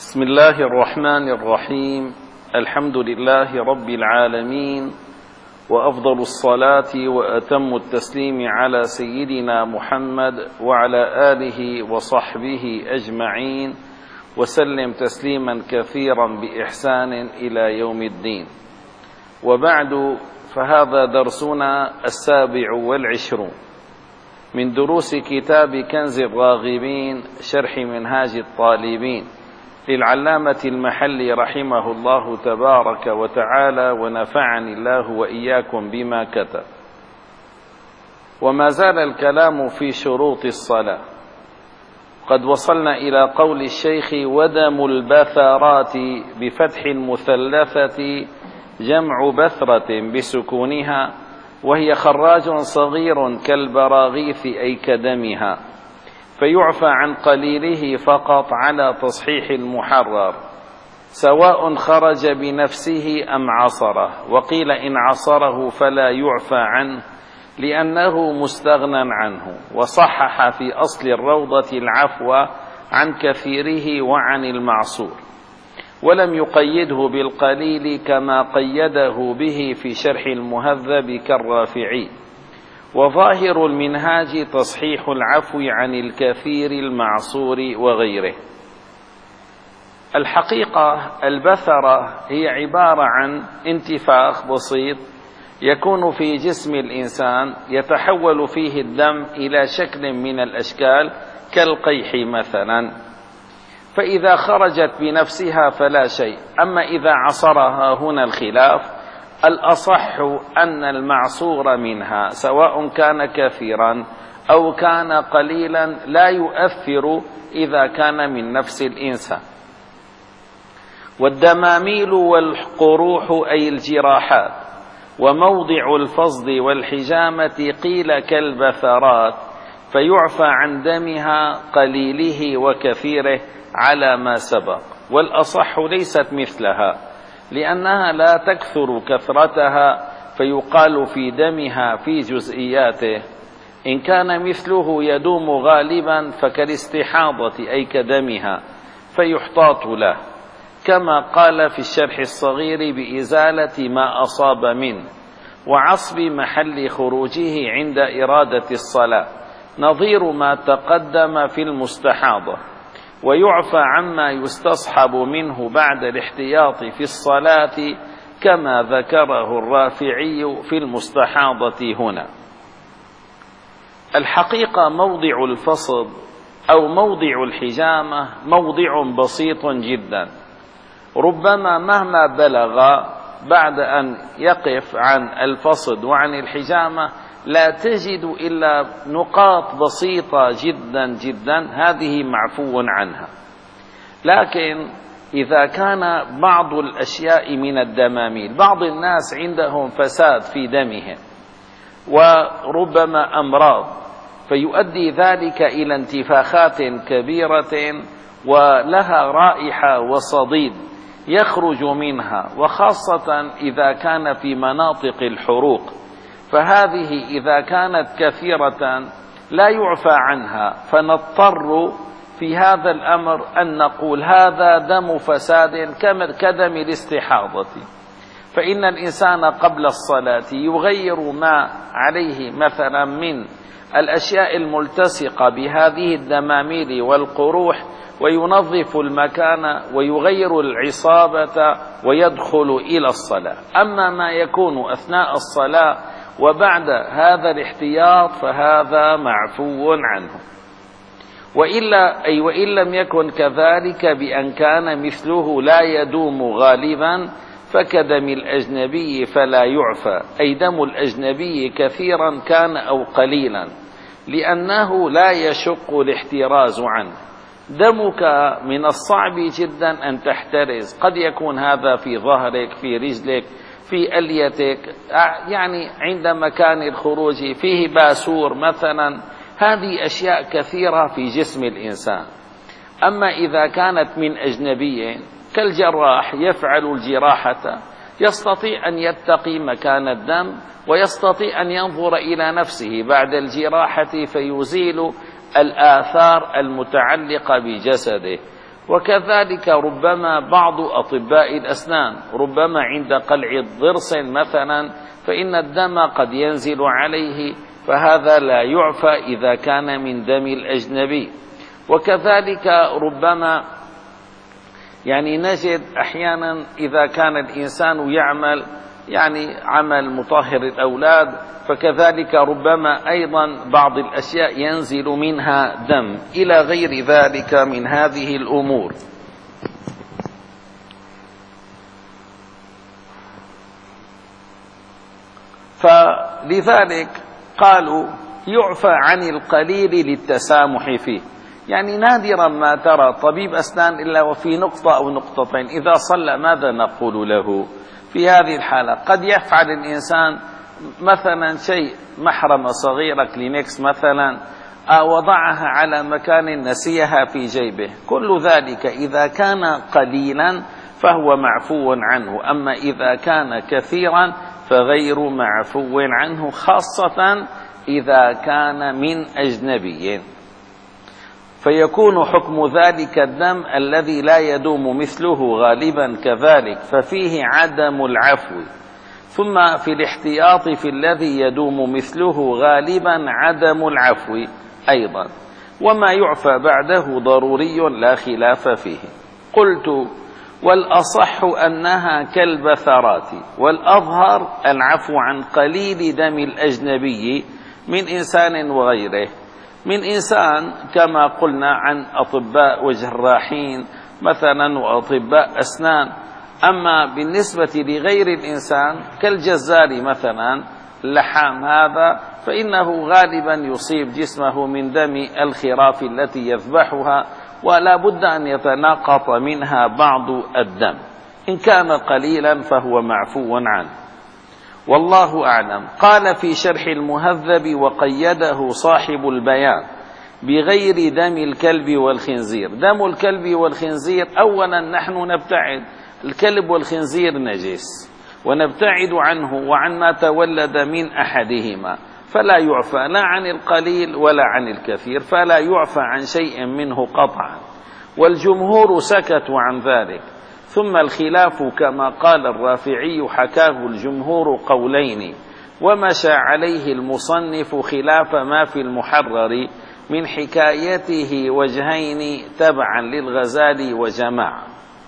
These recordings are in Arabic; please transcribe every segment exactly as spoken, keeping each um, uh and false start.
بسم الله الرحمن الرحيم. الحمد لله رب العالمين، وأفضل الصلاة وأتم التسليم على سيدنا محمد وعلى آله وصحبه أجمعين، وسلم تسليما كثيرا بإحسان إلى يوم الدين. وبعد، فهذا درسنا السابع والعشرون من دروس كتاب كنز الراغبين شرح منهاج الطالبين للعلامة المحلي رحمه الله تبارك وتعالى، ونفعني الله وإياكم بما كتب. وما زال الكلام في شروط الصلاة. قد وصلنا إلى قول الشيخ: ودم البثرات بفتح المثلثة جمع بثرة بسكونها، وهي خراج صغير كالبراغيث أي كدمها، فيعفى عن قليله فقط على تصحيح المحرر، سواء خرج بنفسه أم عصره. وقيل إن عصره فلا يعفى عنه لأنه مستغنى عنه. وصحح في أصل الروضة العفو عن كثيره وعن المعصور، ولم يقيده بالقليل كما قيده به في شرح المهذب كالرافعي. وظاهر المنهاج تصحيح العفو عن الكثير المعصور وغيره. الحقيقة البثرة هي عبارة عن انتفاخ بسيط يكون في جسم الإنسان، يتحول فيه الدم إلى شكل من الأشكال كالقيح مثلا، فإذا خرجت بنفسها فلا شيء. أما إذا عصرها هنا الخلاف. الأصح أن المعصور منها سواء كان كثيرا أو كان قليلا لا يؤثر إذا كان من نفس الإنسان. والدماميل والقروح أي الجراحات وموضع الفصد والحجامة قيل كالبثرات، فيعفى عن دمها قليله وكثيره على ما سبق. والأصح ليست مثلها، لأنها لا تكثر كثرتها، فيقال في دمها في جزئياته. إن كان مثله يدوم غالبا فكالاستحاضة أي كدمها، فيحتاط له، كما قال في الشرح الصغير بإزالة ما أصاب منه وعصب محل خروجه عند إرادة الصلاة، نظير ما تقدم في المستحاضة. ويعفى عما يستصحب منه بعد الاحتياط في الصلاة، كما ذكره الرافعي في المستحاضة هنا. الحقيقة موضع الفصد أو موضع الحجامة موضع بسيط جدا، ربما مهما بلغ بعد أن يقف عن الفصد وعن الحجامة لا تجد إلا نقاط بسيطة جدا جدا، هذه معفو عنها. لكن إذا كان بعض الأشياء من الدماميل، بعض الناس عندهم فساد في دمهم وربما أمراض، فيؤدي ذلك إلى انتفاخات كبيرة ولها رائحة وصديد يخرج منها، وخاصة إذا كان في مناطق الحروق، فهذه إذا كانت كثيرة لا يعفى عنها، فنضطر في هذا الأمر أن نقول هذا دم فساد كدم الاستحاضة. فإن الإنسان قبل الصلاة يغير ما عليه مثلا من الأشياء الملتصقة بهذه الدماميل والقروح، وينظف المكان ويغير العصابة ويدخل إلى الصلاة. أما ما يكون أثناء الصلاة وبعد هذا الاحتياط فهذا معفو عنه. وإلا أي وإن لم يكن كذلك بأن كان مثله لا يدوم غالبا، فكدم الأجنبي فلا يعفى، أي دم الأجنبي كثيرا كان أو قليلا، لأنه لا يشق الاحتراز عنه. دمك من الصعب جدا أن تحترز، قد يكون هذا في ظهرك، في رجلك، في أليتك، يعني عند مكان الخروج فيه باسور مثلا. هذه أشياء كثيرة في جسم الإنسان. أما إذا كانت من أجنبي كالجراح يفعل الجراحة، يستطيع أن يتقي مكان الدم، ويستطيع أن ينظر إلى نفسه بعد الجراحة فيزيل الآثار المتعلقة بجسده. وكذلك ربما بعض أطباء الأسنان ربما عند قلع الضرس مثلا فإن الدم قد ينزل عليه، فهذا لا يعفى إذا كان من دم الأجنبي. وكذلك ربما يعني نجد أحيانا إذا كان الإنسان يعمل يعني عمل مطهر الأولاد، فكذلك ربما أيضا بعض الأشياء ينزل منها دم إلى غير ذلك من هذه الأمور. فلذلك قالوا يعفى عن القليل للتسامح فيه، يعني نادرا ما ترى طبيب أسنان إلا وفي نقطة أو نقطتين إذا صلى ماذا نقول له في هذه الحالة؟ قد يفعل الإنسان مثلا شيء محرمة صغيرة كلينكس مثلا وضعها على مكان نسيها في جيبه، كل ذلك إذا كان قليلا فهو معفو عنه، أما إذا كان كثيرا فغير معفو عنه، خاصة إذا كان من أجنبي، فيكون حكم ذلك الدم الذي لا يدوم مثله غالبا كذلك، ففيه عدم العفو. ثم في الاحتياط في الذي يدوم مثله غالبا عدم العفو أيضا، وما يعفى بعده ضروري لا خلاف فيه. قلت والأصح أنها كالبثرات، والأظهر العفو عن قليل دم الأجنبي من إنسان وغيره، من إنسان كما قلنا عن أطباء وجراحين مثلا وأطباء أسنان. أما بالنسبة لغير الإنسان كالجزار مثلا اللحام هذا فإنه غالبا يصيب جسمه من دم الخراف التي يذبحها، ولا بد أن يتناقط منها بعض الدم، إن كان قليلا فهو معفو عنه، والله أعلم. قال في شرح المهذب وقيده صاحب البيان بغير دم الكلب والخنزير. دم الكلب والخنزير أولا نحن نبتعد، الكلب والخنزير نجس ونبتعد عنه وعن ما تولد من أحدهما، فلا يعفى لا عن القليل ولا عن الكثير، فلا يعفى عن شيء منه قطعا، والجمهور سكتوا عن ذلك. ثم الخلاف كما قال الرافعي حكاه الجمهور قولين، ومشى عليه المصنف خلاف ما في المحرر من حكايته وجهين تبعا للغزالي وجماعة.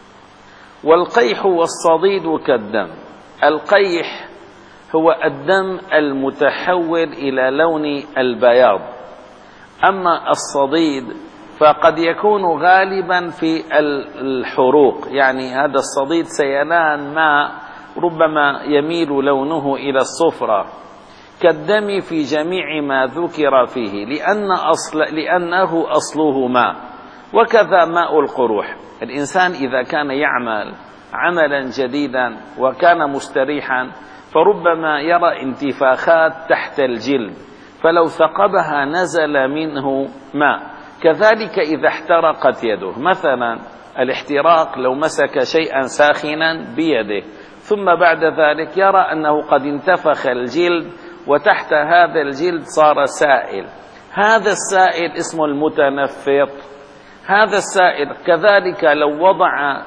والقيح والصديد كالدم. القيح هو الدم المتحول إلى لون البياض، أما الصديد فقد يكون غالبا في الحروق، يعني هذا الصديد سيلان ماء ربما يميل لونه إلى الصفرة، كالدم في جميع ما ذكر فيه لأن أصل لأنه أصله ماء. وكذا ماء القروح، الإنسان إذا كان يعمل عملا جديدا وكان مستريحا فربما يرى انتفاخات تحت الجلد، فلو ثقبها نزل منه ماء. كذلك إذا احترقت يده مثلا، الاحتراق لو مسك شيئا ساخنا بيده ثم بعد ذلك يرى أنه قد انتفخ الجلد وتحت هذا الجلد صار سائل، هذا السائل اسمه المتنفط. هذا السائل كذلك لو وضع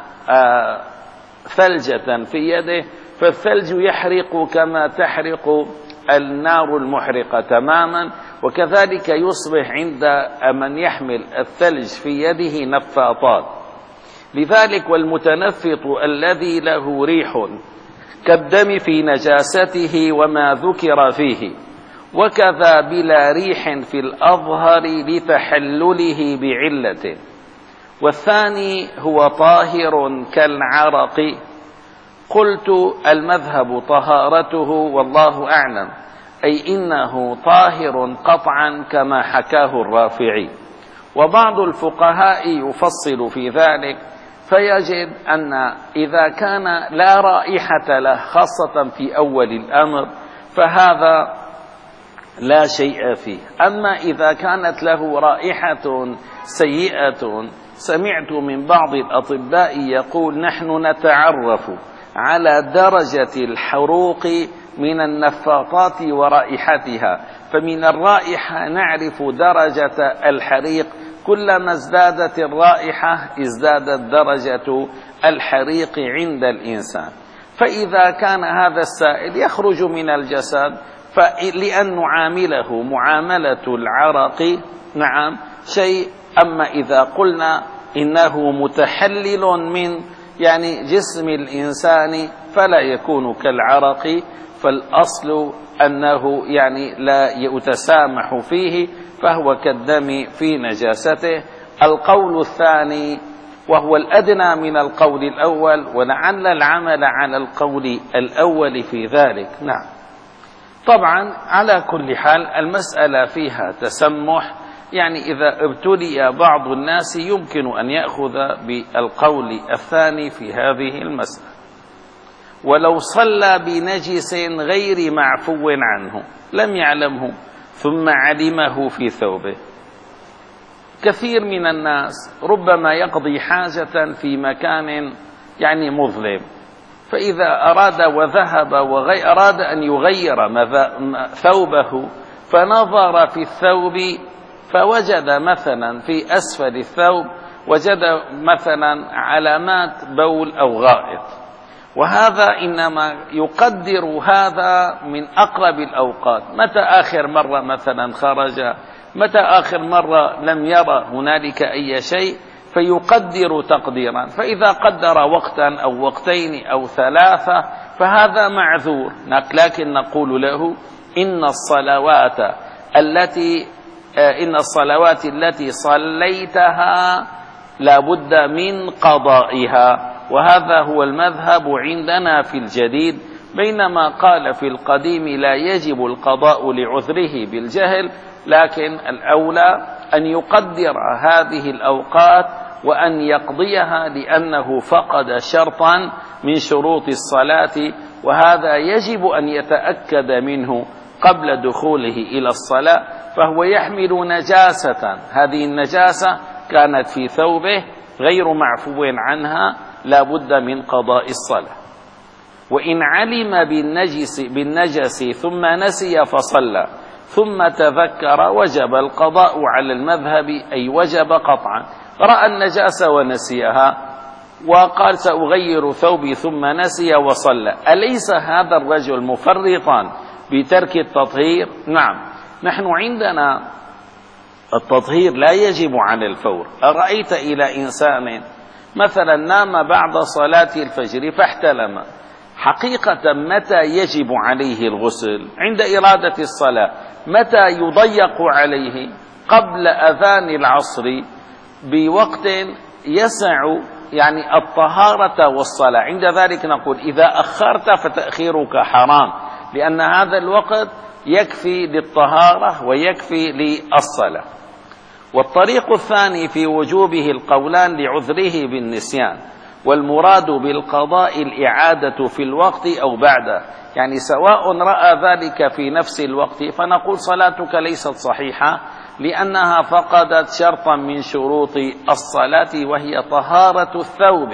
ثلجة في يده فالثلج يحرق كما تحرق النار المحرقة تماما، وكذلك يصبح عند من يحمل الثلج في يده نفاطات. لذلك والمتنفط الذي له ريح كالدم في نجاسته وما ذكر فيه، وكذا بلا ريح في الأظهر لتحلله بعلة. والثاني هو طاهر كالعرق. قلت المذهب طهارته والله أعلم، أي إنه طاهر قطعا كما حكاه الرافعي. وبعض الفقهاء يفصل في ذلك فيجد أن إذا كان لا رائحة له خاصة في أول الأمر فهذا لا شيء فيه، أما إذا كانت له رائحة سيئة، سمعت من بعض الأطباء يقول نحن نتعرف على درجة الحروق من النفاطات ورائحتها، فمن الرائحة نعرف درجة الحريق، كلما ازدادت الرائحة ازدادت درجة الحريق عند الإنسان. فإذا كان هذا السائل يخرج من الجسد فلأن نعامله معاملة العرق نعم شيء، أما إذا قلنا إنه متحلل من يعني جسم الإنسان فلا يكون كالعرق، فالأصل أنه يعني لا يتسامح فيه، فهو كالدم في نجاسته. القول الثاني وهو الأدنى من القول الأول، ولعل العمل على القول الأول في ذلك. نعم طبعا على كل حال المسألة فيها تسمح، يعني إذا ابتلي بعض الناس يمكن أن يأخذ بالقول الثاني في هذه المسألة. ولو صلى بنجس غير معفو عنه لم يعلمه ثم علمه في ثوبه، كثير من الناس ربما يقضي حاجة في مكان يعني مظلم، فإذا أراد وذهب وأراد أن يغير ثوبه فنظر في الثوب فوجد مثلا في أسفل الثوب وجد مثلا علامات بول أو غائط، وهذا إنما يقدر هذا من أقرب الأوقات، متى آخر مرة مثلا خرج، متى آخر مرة لم يرى هنالك أي شيء، فيقدر تقديرا. فإذا قدر وقتا أو وقتين أو ثلاثة فهذا معذور، لكن نقول له إن الصلوات التي إن الصلوات التي صليتها لا بد من قضائها، وهذا هو المذهب عندنا في الجديد، بينما قال في القديم لا يجب القضاء لعذره بالجهل، لكن الأولى أن يقدر هذه الأوقات وأن يقضيها لأنه فقد شرطا من شروط الصلاة، وهذا يجب أن يتأكد منه قبل دخوله إلى الصلاة، فهو يحمل نجاسة، هذه النجاسة كانت في ثوبه غير معفو عنها لا بد من قضاء الصلاة. وإن علم بالنجس, بالنجس ثم نسي فصلى ثم تذكر وجب القضاء على المذهب، أي وجب قطعا. رأى النجاسة ونسيها وقال سأغير ثوبي ثم نسي وصلى، أليس هذا الرجل مفرطا بترك التطهير؟ نعم، نحن عندنا التطهير لا يجب على الفور. أرأيت إلى إنسان مثلا نام بعد صلاة الفجر فاحتلم، حقيقة متى يجب عليه الغسل؟ عند إرادة الصلاة. متى يضيق عليه؟ قبل أذان العصر بوقت يسع يعني الطهارة والصلاة، عند ذلك نقول إذا أخرت فتأخيرك حرام، لأن هذا الوقت يكفي للطهارة ويكفي للصلاة. والطريق الثاني في وجوبه القولان لعذره بالنسيان، والمراد بالقضاء الإعادة في الوقت أو بعده، يعني سواء رأى ذلك في نفس الوقت فنقول صلاتك ليست صحيحة لأنها فقدت شرطا من شروط الصلاة وهي طهارة الثوب.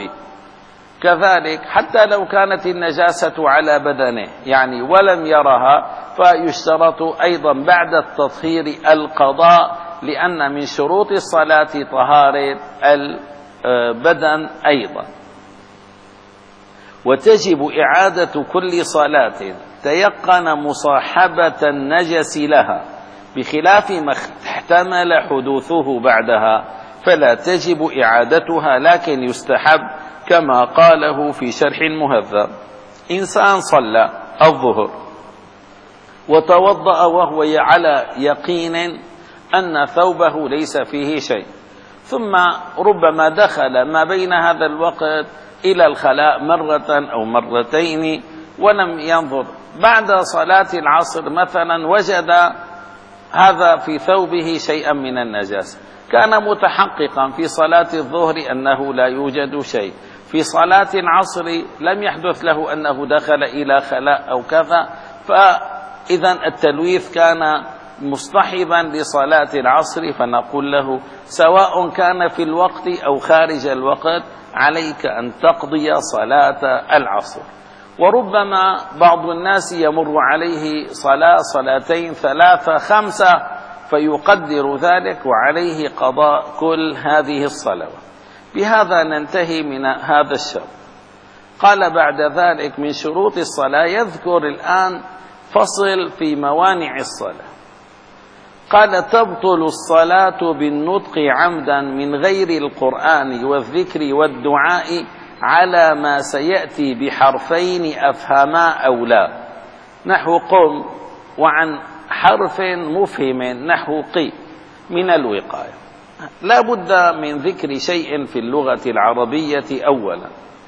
كذلك حتى لو كانت النجاسة على بدنه يعني ولم يرها فيشترط أيضا بعد التطهير القضاء، لأن من شروط الصلاة طهارة البدن أيضا. وتجب إعادة كل صلاة تيقن مصاحبة النجس لها، بخلاف ما احتمل حدوثه بعدها فلا تجب إعادتها، لكن يستحب كما قاله في شرح المهذب. إنسان صلى الظهر وتوضأ وهو على يقين أن ثوبه ليس فيه شيء، ثم ربما دخل ما بين هذا الوقت إلى الخلاء مرة أو مرتين ولم ينظر، بعد صلاة العصر مثلا وجد هذا في ثوبه شيئا من النجاسة، كان متحققا في صلاة الظهر أنه لا يوجد شيء، في صلاة العصر لم يحدث له أنه دخل إلى خلاء أو كذا، فإذا التلويث كان مصطحبا لصلاة العصر، فنقول له سواء كان في الوقت أو خارج الوقت عليك أن تقضي صلاة العصر. وربما بعض الناس يمر عليه صلاة صلاتين ثلاثة خمسة فيقدر ذلك وعليه قضاء كل هذه الصلوات. بهذا ننتهي من هذا الشرط. قال بعد ذلك من شروط الصلاة، يذكر الآن فصل في موانع الصلاة. قال تبطل الصلاة بالنطق عمدا من غير القرآن والذكر والدعاء على ما سيأتي بحرفين أفهما أو لا، نحو قم، وعن حرف مفهم نحو قي من الوقاية. لا بد من ذكر شيء في اللغة العربية أولا.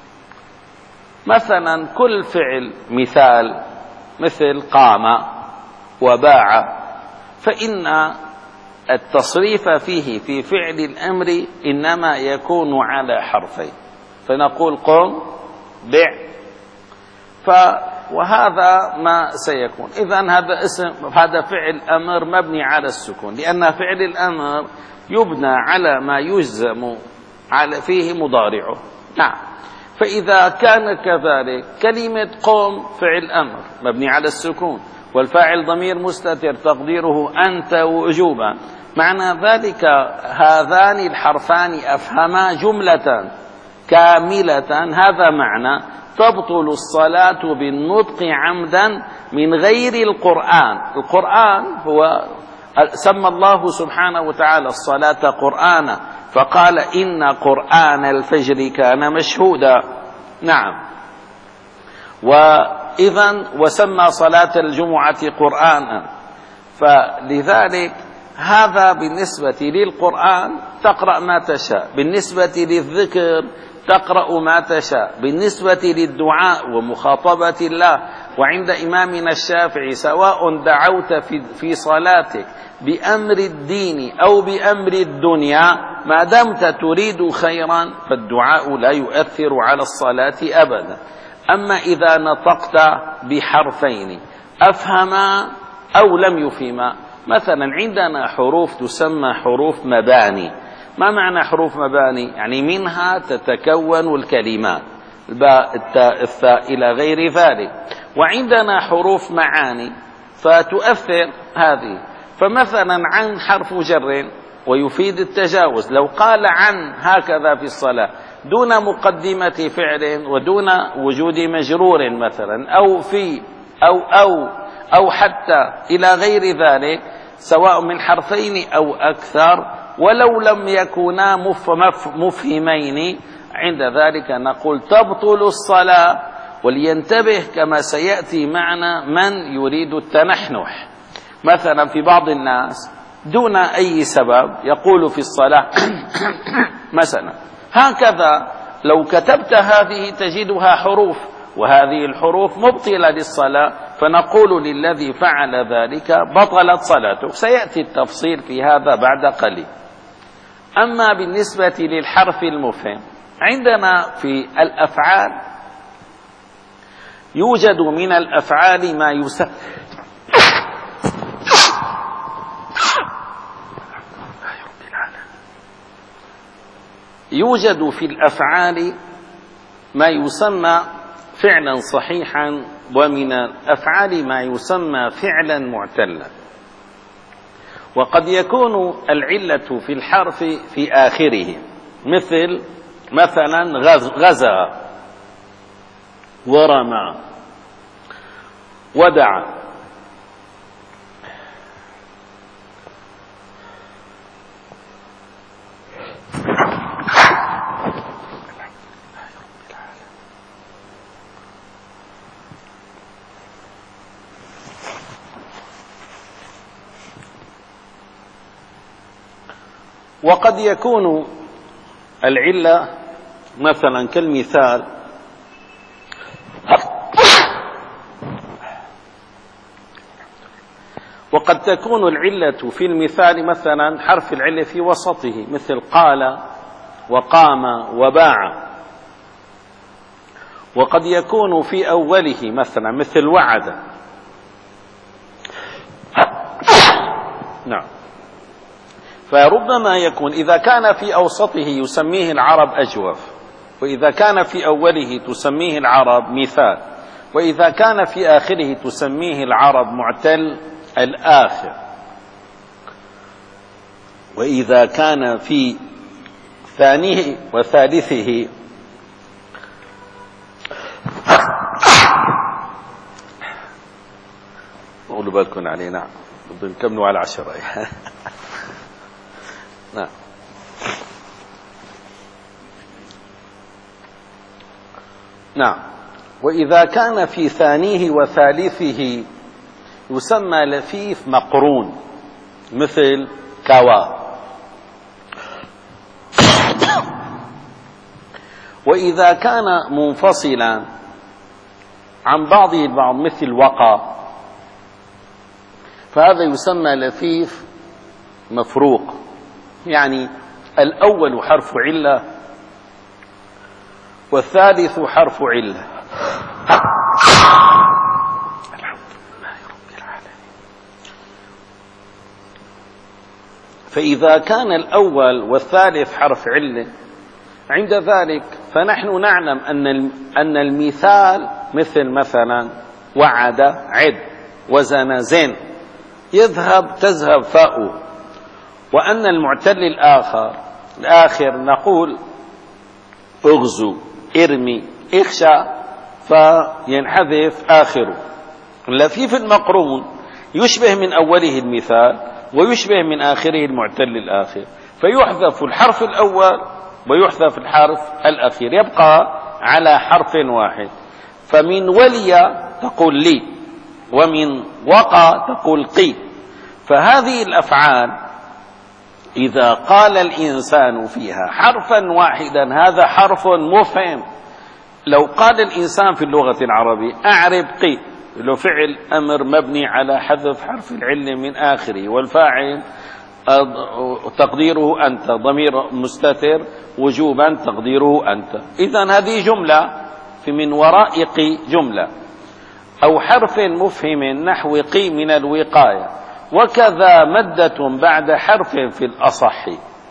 مثلا كل فعل مثال مثل قام وباع، فإن التصريف فيه في فعل الأمر إنما يكون على حرفين، فنقول قم بع، ف وهذا ما سيكون. إذن هذا اسم هذا فعل أمر مبني على السكون، لأن فعل الأمر يبنى على ما يجزم على فيه مضارعه. نعم، فإذا كان كذلك كلمة قم فعل أمر مبني على السكون، والفاعل ضمير مستتر تقديره أنت وجوبا، معنى ذلك هذان الحرفان أفهما جملة كاملة. هذا معنى تبطل الصلاة بالنطق عمدا من غير القرآن. القرآن هو سمى الله سبحانه وتعالى الصلاة قرآنا، فقال إن قرآن الفجر كان مشهودا. نعم، وإذن وسمى صلاة الجمعة قرآنا، فلذلك هذا بالنسبة للقرآن تقرأ ما تشاء، بالنسبة للذكر تقرأ ما تشاء، بالنسبة للدعاء ومخاطبة الله. وعند إمامنا الشافعي سواء دعوت في, في صلاتك بأمر الدين أو بأمر الدنيا ما دمت تريد خيرا فالدعاء لا يؤثر على الصلاة أبدا. أما إذا نطقت بحرفين أفهما أو لم يفهما، مثلا عندنا حروف تسمى حروف مباني. ما معنى حروف مباني؟ يعني منها تتكون الكلمات، الباء التاء الثاء إلى غير ذلك. وعندنا حروف معاني فتؤثر هذه، فمثلا عن حرف جر ويفيد التجاوز. لو قال عن هكذا في الصلاة دون مقدمة فعل ودون وجود مجرور مثلا، أو في أو أو أو حتى إلى غير ذلك، سواء من حرفين أو أكثر، ولو لم يكونا مفهمين، عند ذلك نقول تبطل الصلاة. ولينتبه كما سيأتي معنا من يريد التنحنح. مثلا في بعض الناس دون أي سبب يقول في الصلاة مثلا هكذا، لو كتبت هذه تجدها حروف، وهذه الحروف مبطلة للصلاة، فنقول للذي فعل ذلك بطلت صلاته. سيأتي التفصيل في هذا بعد قليل. أما بالنسبة للحرف المفهم، عندنا في الأفعال يوجد من الأفعال ما يسمى يوجد في الأفعال ما يسمى فعلا صحيحا، ومن الأفعال ما يسمى فعلا معتلا. وقد يكون العلة في الحرف في آخره، مثل مثلا غزا ورمى ودعا. وقد يكون العلة مثلا كالمثال وقد تكون العلة في المثال مثلا حرف العلة في وسطه، مثل قال وقام وباع. وقد يكون في أوله مثلا مثل وعد. نعم، فربما يكون إذا كان في أوسطه يسميه العرب أجوف، وإذا كان في أوله تسميه العرب مثال. وإذا كان في آخره تسميه العرب معتل الآخر، وإذا كان في ثانيه وثالثه قولوا بالكم عليه. نعم بدنا نكملوا على عشرة. نعم نعم وإذا كان في ثانيه وثالثه يسمى لفيف مقرون مثل كوا. وإذا كان منفصلا عن بعضه البعض مثل وقى فهذا يسمى لفيف مفروق، يعني الأول حرف علة والثالث حرف علة. فإذا كان الأول والثالث حرف علة عند ذلك فنحن نعلم أن أن المثال مثل مثلا وعد عد وزن زن يذهب تذهب فاء، وأن المعتل الآخر الآخر نقول اغزو ارمي اخشى فينحذف آخره. اللفيف المقرون يشبه من أوله المثال ويشبه من آخره المعتل الآخر، فيحذف الحرف الأول ويحذف الحرف الأخير، يبقى على حرف واحد. فمن ولي تقول لي، ومن وقى تقول قي. فهذه الأفعال إذا قال الإنسان فيها حرفا واحدا هذا حرف مفهم. لو قال الإنسان في اللغة العربية أعرب قي، لو فعل أمر مبني على حذف حرف العلة من آخره، والفاعل تقديره أنت، ضمير مستتر وجوبا تقديره أنت. إذن هذه جملة في من وراء قي جملة، أو حرف مفهم نحو قي من الوقاية. وكذا مدة بعد حرف في الأصح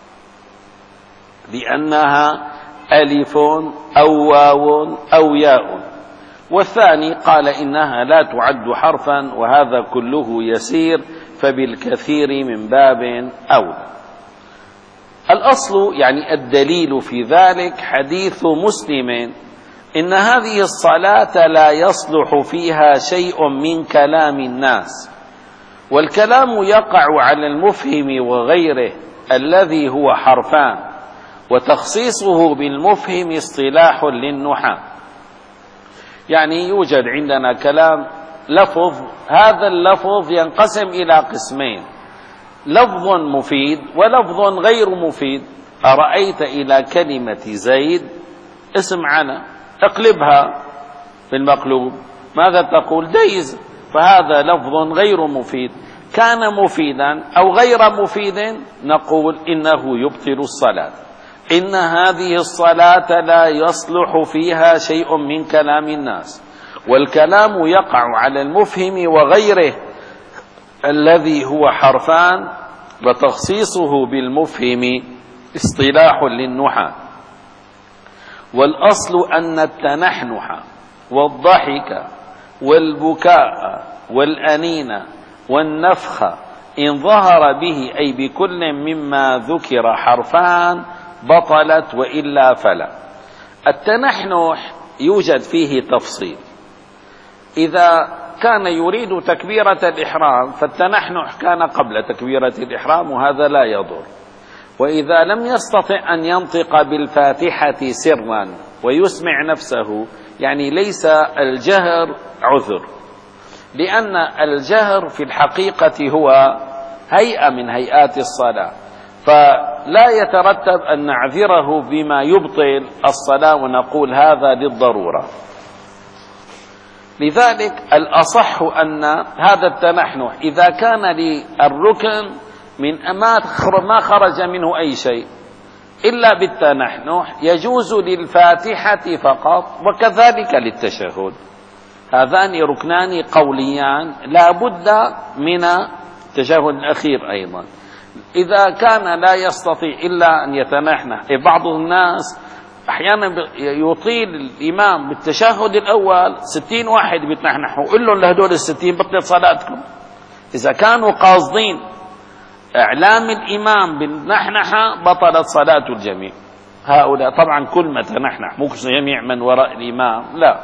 لأنها ألف أو واو أو ياء. والثاني قال إنها لا تعد حرفا، وهذا كله يسير، فبالكثير من باب أولى. الأصل يعني الدليل في ذلك حديث مسلم إن هذه الصلاة لا يصلح فيها شيء من كلام الناس. والكلام يقع على المفهم وغيره الذي هو حرفان، وتخصيصه بالمفهم اصطلاح للنحاة. يعني يوجد عندنا كلام لفظ، هذا اللفظ ينقسم إلى قسمين: لفظ مفيد ولفظ غير مفيد. أرأيت إلى كلمة زيد اسم عنا، اقلبها بالمقلوب ماذا تقول؟ ديز. فهذا لفظ غير مفيد. كان مفيدا أو غير مفيد نقول إنه يبطل الصلاة. إن هذه الصلاة لا يصلح فيها شيء من كلام الناس. والكلام يقع على المفهم وغيره الذي هو حرفان، وتخصيصه بالمفهم اصطلاح للنحاة. والأصل أن التنحنح والضحك والبكاء والأنين والنفخ إن ظهر به أي بكل مما ذكر حرفان بطلت، وإلا فلا. التنحنح يوجد فيه تفصيل. إذا كان يريد تكبيرة الإحرام فالتنحنح كان قبل تكبيرة الإحرام، وهذا لا يضر. وإذا لم يستطع أن ينطق بالفاتحة سرا ويسمع نفسه، يعني ليس الجهر عذر، لأن الجهر في الحقيقة هو هيئة من هيئات الصلاة، فلا يترتب أن نعذره بما يبطل الصلاة ونقول هذا للضرورة. لذلك الأصح أن هذا التنحنح إذا كان للركن من ما خرج منه أي شيء إلا بالتنحنح يجوز للفاتحة فقط، وكذلك للتشهد. هذان ركنان قوليان لا بد من التشهد الأخير أيضا. إذا كان لا يستطيع إلا أن يتنحنح، بعض الناس أحيانا يطيل الإمام بالتشهد الأول ستين واحد بيتنحنحوا، قل لهم لهدول الستين بطلت صلاتكم. إذا كانوا قاصدين إعلام الإمام بالنحنحة بطلت صلاة الجميع. هؤلاء طبعا كل ما تنحنح، مو جميع من وراء الإمام، لا.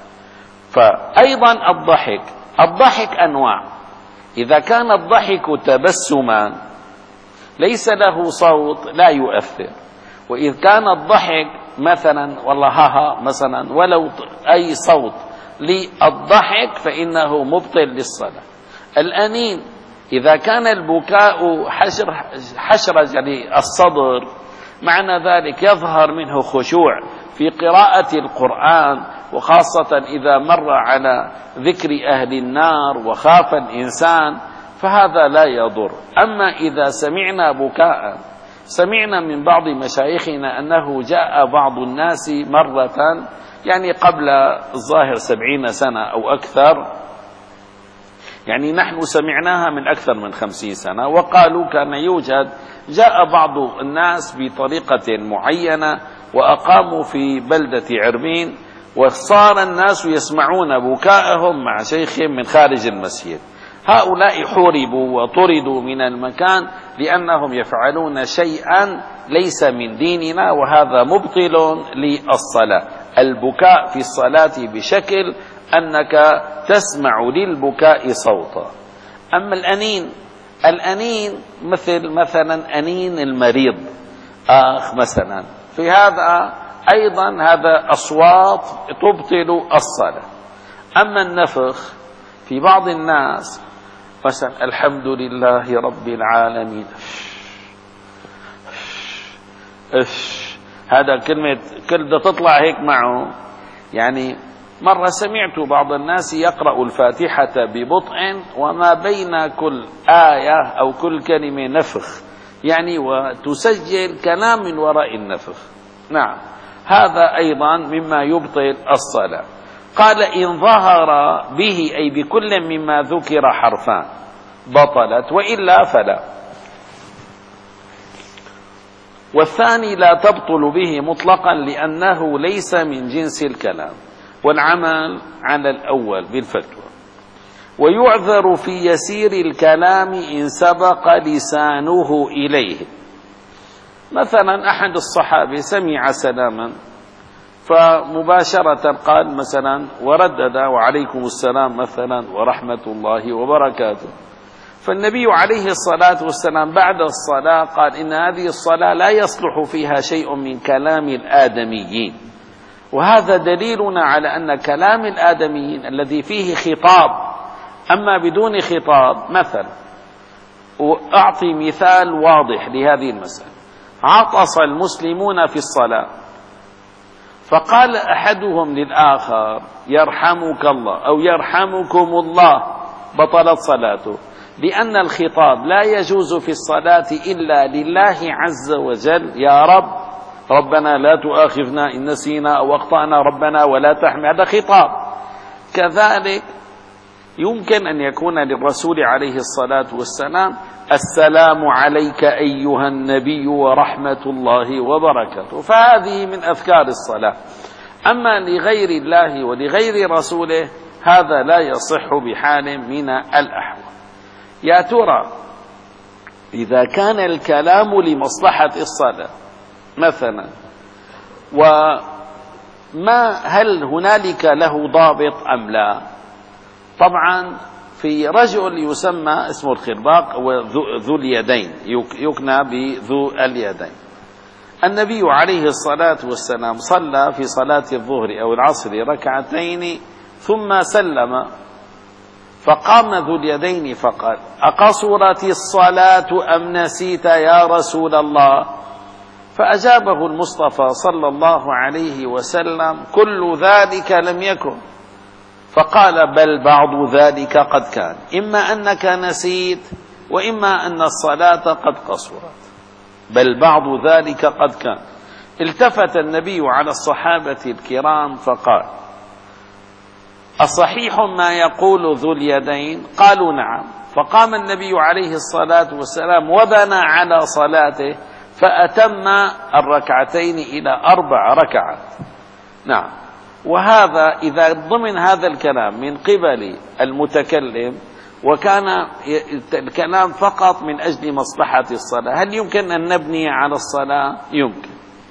فأيضا الضحك، الضحك أنواع. إذا كان الضحك تبسما ليس له صوت لا يؤثر، وإذا كان الضحك مثلا والله ها ها مثلا ولو أي صوت للضحك فإنه مبطل للصلاة. الأنين إذا كان البكاء حشر حشرج للصدر، معنى ذلك يظهر منه خشوع في قراءة القرآن، وخاصة إذا مر على ذكر أهل النار وخاف الإنسان، فهذا لا يضر. أما إذا سمعنا بكاء، سمعنا من بعض مشايخنا أنه جاء بعض الناس مرة يعني قبل الظاهر سبعين سنة أو أكثر، يعني نحن سمعناها من أكثر من خمسين سنة، وقالوا كان يوجد جاء بعض الناس بطريقة معينة وأقاموا في بلدة عربين، وصار الناس يسمعون بكاءهم مع شيخ من خارج المسجد. هؤلاء حوربوا وطردوا من المكان لأنهم يفعلون شيئا ليس من ديننا، وهذا مبطل للصلاة. البكاء في الصلاة بشكل أنك تسمع للبكاء صوتا. أما الأنين، الأنين مثل مثلا أنين المريض آخ مثلا، في هذا أيضا هذا أصوات تبطل الصلاة. أما النفخ في بعض الناس مثلا الحمد لله رب العالمين، هذا كلمة كل تطلع هيك معه. يعني مرة سمعت بعض الناس يقرأ الفاتحة ببطء وما بين كل آية أو كل كلمة نفخ، يعني وتسجل كلام من وراء النفخ. نعم، هذا أيضا مما يبطل الصلاة. قال إن ظهر به أي بكل مما ذكر حرفان بطلت، وإلا فلا. والثاني لا تبطل به مطلقا لأنه ليس من جنس الكلام، والعمل على الأول بالفتوى. ويعذر في يسير الكلام إن سبق لسانه إليه. مثلا أحد الصحابة سمع سلاما فمباشرة قال مثلا وردد وعليكم السلام مثلا ورحمة الله وبركاته، فالنبي عليه الصلاة والسلام بعد الصلاة قال إن هذه الصلاة لا يصلح فيها شيء من كلام الآدميين. وهذا دليلنا على أن كلام الآدميين الذي فيه خطاب، أما بدون خطاب. مثلا وأعطي مثال واضح لهذه المسألة. عطس المسلمون في الصلاة، فقال أحدهم للآخر يرحمك الله أو يرحمكم الله، بطلت صلاته، لأن الخطاب لا يجوز في الصلاة إلا لله عز وجل. يا رب، ربنا لا تؤاخذنا إن نسينا أو أخطأنا، ربنا ولا تحمل، هذا خطاب. كذلك يمكن أن يكون للرسول عليه الصلاة والسلام السلام عليك أيها النبي ورحمة الله وبركاته، فهذه من أذكار الصلاة. أما لغير الله ولغير رسوله هذا لا يصح بحال من الأحوال. يا ترى إذا كان الكلام لمصلحة الصلاة مثلا، وما هل هنالك له ضابط أم لا؟ طبعا في رجل يسمى اسمه الخرباق وذو اليدين، يكنى بذو اليدين. النبي عليه الصلاة والسلام صلى في صلاة الظهر أو العصر ركعتين ثم سلم، فقام ذو اليدين فقال أقصرت الصلاة أم نسيت يا رسول الله؟ فأجابه المصطفى صلى الله عليه وسلم كل ذلك لم يكن. فقال بل بعض ذلك قد كان، إما أنك نسيت وإما أن الصلاة قد قصرت، بل بعض ذلك قد كان. التفت النبي على الصحابة الكرام فقال أصحيح ما يقول ذو اليدين؟ قالوا نعم. فقام النبي عليه الصلاة والسلام وبنى على صلاته فأتم الركعتين إلى أربع ركعات. نعم. وهذا إذا ضمن هذا الكلام من قبل المتكلم وكان الكلام فقط من أجل مصلحة الصلاة، هل يمكن أن نبني على الصلاة؟ يمكن.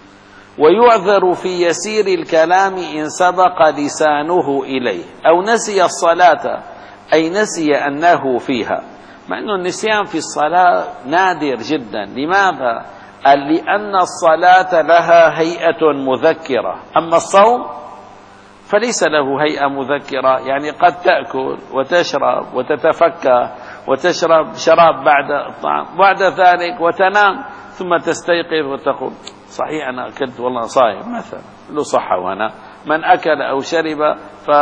ويعذر في يسير الكلام إن سبق لسانه إليه أو نسي الصلاة، أي نسي أنه فيها، مع أن النسيان في الصلاة نادر جدا. لماذا؟ لأن الصلاة لها هيئة مذكرة، أما الصوم فليس له هيئة مذكرة. يعني قد تأكل وتشرب وتتفكه وتشرب شراب بعد الطعام، بعد ذلك وتنام، ثم تستيقظ وتقول صحيح أنا أكلت والله صائم مثلا، له صحة. وأنا من أكل أو شرب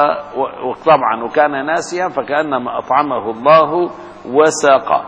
وطبعا وكان ناسيا فكأنما أطعمه الله وساقه،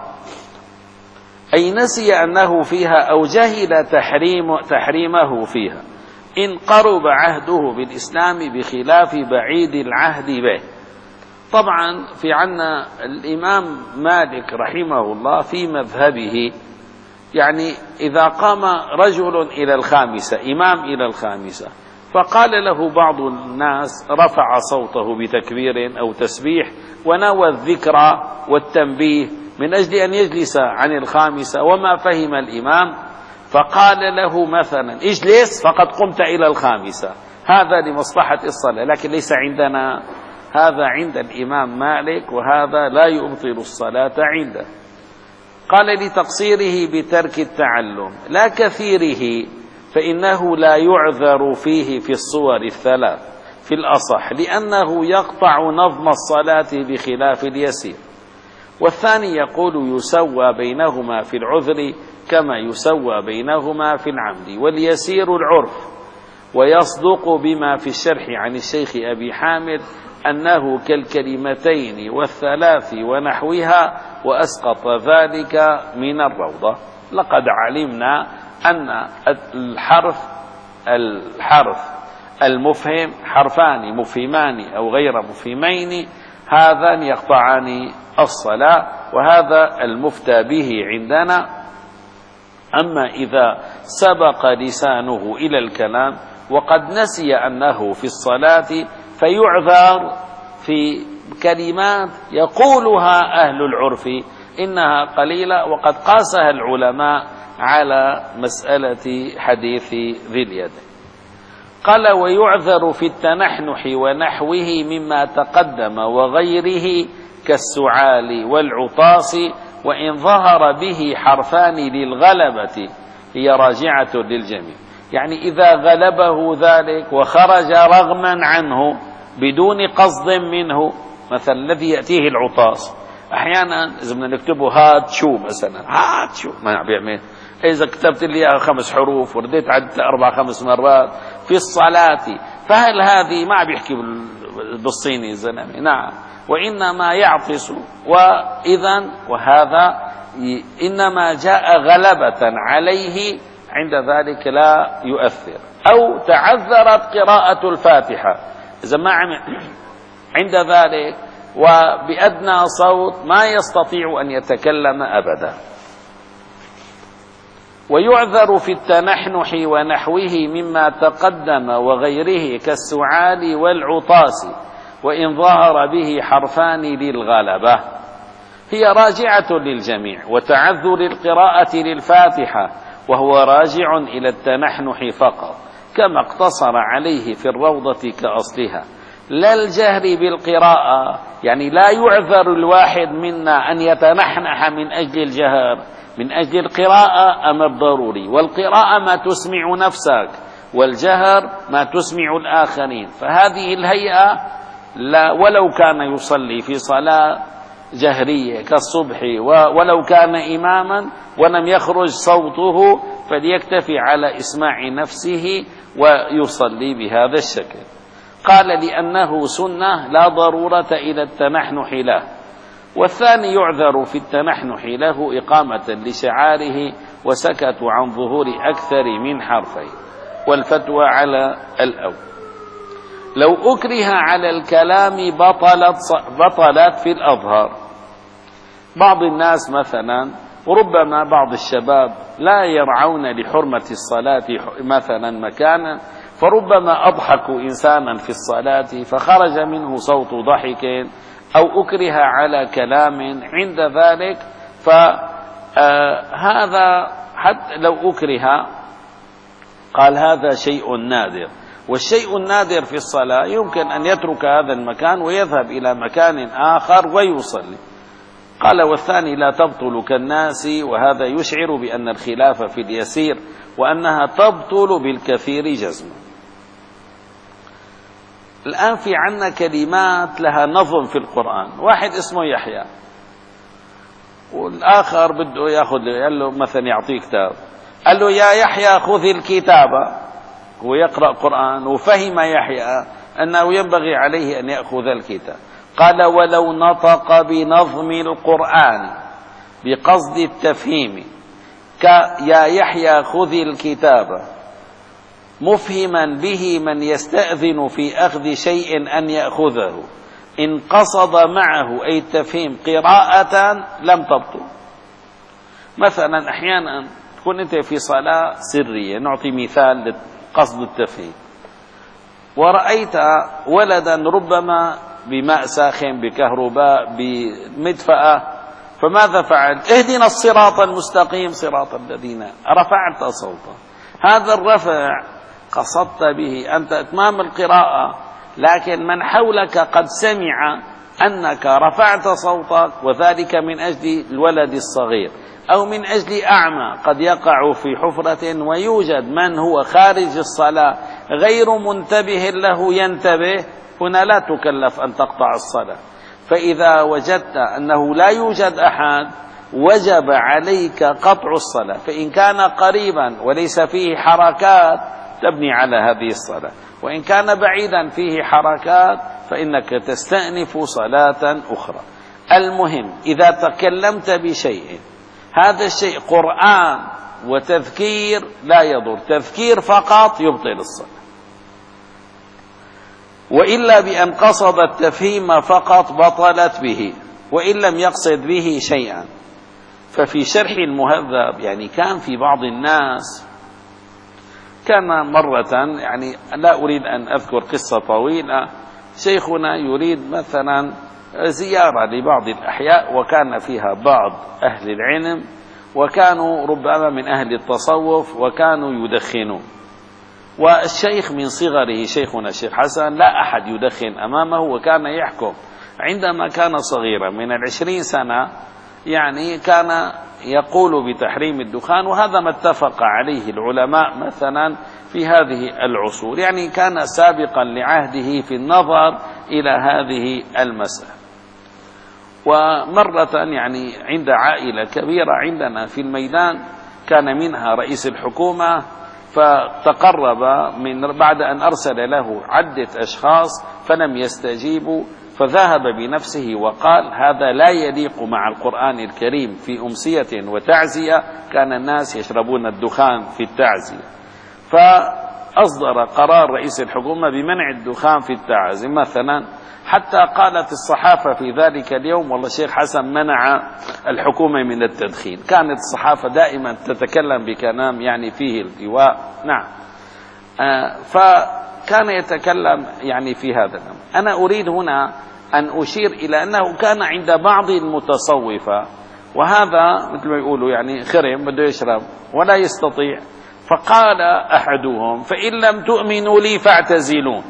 أي نسي أنه فيها أو جهل تحريم تحريمه فيها إن قرب عهده بالإسلام بخلاف بعيد العهد به. طبعا في عنا الإمام مالك رحمه الله في مذهبه، يعني إذا قام رجل إلى الخامسة، إمام إلى الخامسة، فقال له بعض الناس، رفع صوته بتكبير أو تسبيح ونوى الذكر والتنبيه من أجل أن يجلس عن الخامسة وما فهم الإمام، فقال له مثلا اجلس فقد قمت إلى الخامسة، هذا لمصلحة الصلاة، لكن ليس عندنا هذا، عند الإمام مالك، وهذا لا يبطل الصلاة عنده. قال لتقصيره بترك التعلم لا كثيره، فإنه لا يعذر فيه في الصور الثلاث في الأصح، لأنه يقطع نظم الصلاة بخلاف اليسير. والثاني يقول يسوى بينهما في العذر كما يسوى بينهما في العمد، واليسير العرف. ويصدق بما في الشرح عن الشيخ أبي حامد أنه كالكلمتين والثلاث ونحوها، وأسقط ذلك من الروضة. لقد علمنا أن الحرف الحرف المفهم حرفان مفهمان أو غير مفهمين، هذان يقطعان الصلاة، وهذا المفتى به عندنا. أما إذا سبق لسانه إلى الكلام وقد نسي أنه في الصلاة فيعذر في كلمات يقولها أهل العرف إنها قليلة، وقد قاسها العلماء على مسألة حديث ذي اليد. قال ويعذر في التنحنح ونحوه مما تقدم وغيره كالسعال والعطاس، وإن ظهر به حرفان للغلبة هي راجعة للجميع. يعني إذا غلبه ذلك وخرج رغما عنه بدون قصد منه، مثلا الذي يأتيه العطاس أحيانا إذا بدنا نكتبه هات شو مثلا، هات شو ما بيعمل. إذا كتبت لي خمس حروف ورديت عدت أربع خمس مرات في الصلاة، فهل هذه ما بيحكي بالصيني الزلمة؟ نعم، وإنما يعطس. وإذا وهذا إنما جاء غلبة عليه، عند ذلك لا يؤثر. أو تعذرت قراءة الفاتحة، إذا ما عند ذلك وبأدنى صوت ما يستطيع أن يتكلم أبدا. ويعذر في التنحنح ونحوه مما تقدم وغيره كالسعال والعطاس، وإن ظهر به حرفان للغلبة هي راجعة للجميع. وتعذر القراءة للفاتحة وهو راجع إلى التنحنح فقط، كما اقتصر عليه في الروضة كأصلها، لا الجهر بالقراءة. يعني لا يعذر الواحد منا أن يتنحنح من أجل الجهر، من أجل القراءة أمر ضروري، والقراءة ما تسمع نفسك، والجهر ما تسمع الآخرين. فهذه الهيئة لا، ولو كان يصلي في صلاة جهرية كالصبح ولو كان إماما ولم يخرج صوته، فليكتفي على إسماع نفسه ويصلي بهذا الشكل. قال لأنه سنة لا ضرورة إلى التنحنح له. والثاني يعذر في التنحنح له إقامة لشعاره وسكتوا عن ظهور أكثر من حرفين، والفتوى على الأول. لو أكره على الكلام بطلت, بطلت في الأظهر. بعض الناس مثلا وربما بعض الشباب لا يرعون لحرمة الصلاة مثلا مكانا، فربما أضحكوا إنسانا في الصلاة فخرج منه صوت ضحك أو أكره على كلام، عند ذلك فهذا حتى لو أكره قال هذا شيء نادر، والشيء النادر في الصلاة يمكن أن يترك هذا المكان ويذهب إلى مكان آخر ويصلي. قال والثاني لا تبطل كالناس، وهذا يشعر بأن الخلاف في اليسير وأنها تبطل بالكثير جزما. الآن في عنا كلمات لها نظم في القرآن، واحد اسمه يحيى والآخر بده يأخذ، قال له مثلا يعطيه كتاب، قال له يا يحيى خذ الكتاب، هو يقرأ قرآن وفهم يحيى أنه ينبغي عليه أن يأخذ الكتاب. قال ولو نطق بنظم القرآن بقصد التفهيم كيا يحيى خذ الكتاب مفهما به من يستأذن في أخذ شيء أن يأخذه، إن قصد معه أي التفهيم قراءة لم تبطل. مثلا أحيانا تكون أنت في صلاة سرية، نعطي مثال لقصد التفهيم، ورأيت ولدا ربما بماء ساخن بكهرباء بمدفأة، فماذا فعلت؟ اهدنا الصراط المستقيم صراط الذين، رفعت صوته. هذا الرفع قصدت به أنت إتمام القراءة، لكن من حولك قد سمع أنك رفعت صوتك، وذلك من أجل الولد الصغير أو من أجل أعمى قد يقع في حفرة ويوجد من هو خارج الصلاة غير منتبه له ينتبه، هنا لا تكلف أن تقطع الصلاة. فإذا وجدت أنه لا يوجد أحد وجب عليك قطع الصلاة، فإن كان قريبا وليس فيه حركات تبني على هذه الصلاة، وإن كان بعيدا فيه حركات فإنك تستأنف صلاة أخرى. المهم إذا تكلمت بشيء هذا الشيء قرآن وتذكير لا يضر، تذكير فقط يبطل الصلاة، وإلا بأن قصد التفهيم فقط بطلت به، وإن لم يقصد به شيئا. ففي شرح المهذب يعني كان في بعض الناس كان مرة، يعني لا أريد أن أذكر قصة طويلة، شيخنا يريد مثلا زيارة لبعض الأحياء وكان فيها بعض أهل العلم وكانوا ربما من أهل التصوف وكانوا يدخنون، والشيخ من صغره شيخنا الشيخ حسن لا أحد يدخن أمامه، وكان يحكم عندما كان صغيرا من العشرين سنة يعني كان يقول بتحريم الدخان، وهذا ما اتفق عليه العلماء مثلا في هذه العصور، يعني كان سابقا لعهده في النظر إلى هذه المسألة. ومرة يعني عند عائلة كبيرة عندنا في الميدان كان منها رئيس الحكومة، فتقرب من بعد أن أرسل له عدة أشخاص فلم يستجيبوا، فذهب بنفسه وقال هذا لا يليق مع القرآن الكريم في أمسية وتعزية، كان الناس يشربون الدخان في التعزية، فأصدر قرار رئيس الحكومة بمنع الدخان في التعزية مثلا، حتى قالت الصحافة في ذلك اليوم والله الشيخ حسن منع الحكومة من التدخين. كانت الصحافة دائما تتكلم بكلام يعني فيه الإيواء. نعم. آه فكان يتكلم يعني في هذا الأمر. أنا أريد هنا أن أشير إلى أنه كان عند بعض المتصوفة، وهذا مثل ما يقولوا يعني خرم بده يشرب ولا يستطيع، فقال أحدهم فإن لم تؤمنوا لي فاعتزلون.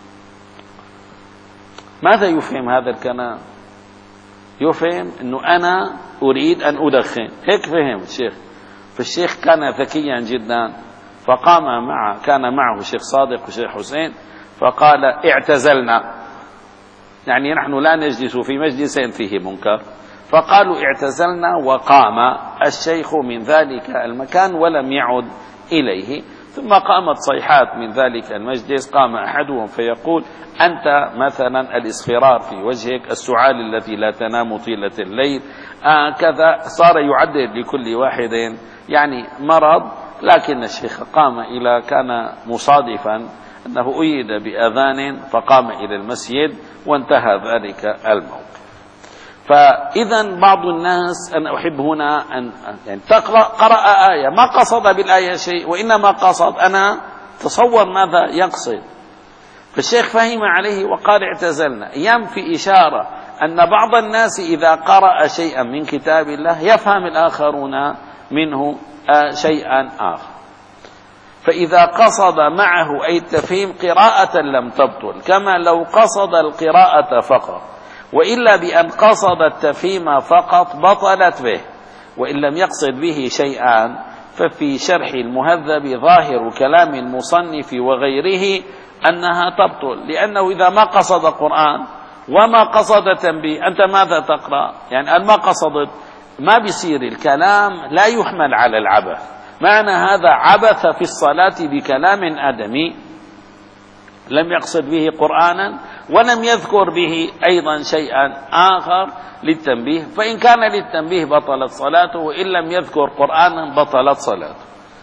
ماذا يفهم هذا الكلام؟ يفهم أنه أنا أريد أن أدخن، هيك فهم الشيخ. فالشيخ كان ذكيا جدا، فقام معه، كان معه الشيخ صادق والشيخ حسين، فقال اعتزلنا، يعني نحن لا نجلس في مجلس فيه منكر، فقالوا اعتزلنا، وقام الشيخ من ذلك المكان ولم يعد إليه. ثم قامت صيحات من ذلك المجلس، قام أحدهم فيقول أنت مثلا الإصفرار في وجهك، السعال التي لا تنام طيلة الليل، آه كذا، صار يعدد لكل واحد يعني مرض. لكن الشيخ قام إلى كان مصادفا أنه أيد بأذان فقام إلى المسجد وانتهى ذلك الموقف. فإذا بعض الناس، أنا أحب هنا أن يعني تقرأ قرأ آية ما قصد بالآية شيء، وإنما قصد أنا تصور ماذا يقصد. فالشيخ فهم عليه وقال اعتزلنا. ينفي إشارة أن بعض الناس إذا قرأ شيئا من كتاب الله يفهم الآخرون منه شيئا آخر، فإذا قصد معه أي التفهيم قراءة لم تبطل، كما لو قصد القراءة فقط، وإلا بأن قصد التفهيم فقط بطلت به. وإن لم يقصد به شيئا ففي شرح المهذب ظاهر كلام المصنف وغيره أنها تبطل، لأنه إذا ما قصد قرآن وما قصد تنبيه أنت ماذا تقرأ؟ يعني أن ما قصدت ما بيصير الكلام لا يحمل على العبث. معنى هذا عبث في الصلاة بكلام آدمي لم يقصد به قرآنا ولم يذكر به أيضا شيئا آخر للتنبيه، فإن كان للتنبيه بطلت صلاته، وإن لم يذكر قرآنا بطلت صلاته،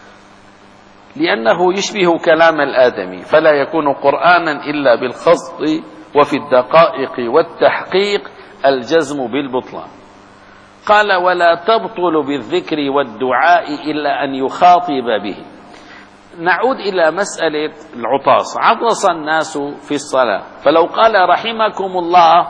لأنه يشبه كلام الآدمي فلا يكون قرآنا إلا بالقصد، وفي الدقائق والتحقيق الجزم بالبطلان. قال ولا تبطل بالذكر والدعاء إلا أن يخاطب به. نعود إلى مسألة العطاس. عطس الناس في الصلاة، فلو قال رحمكم الله،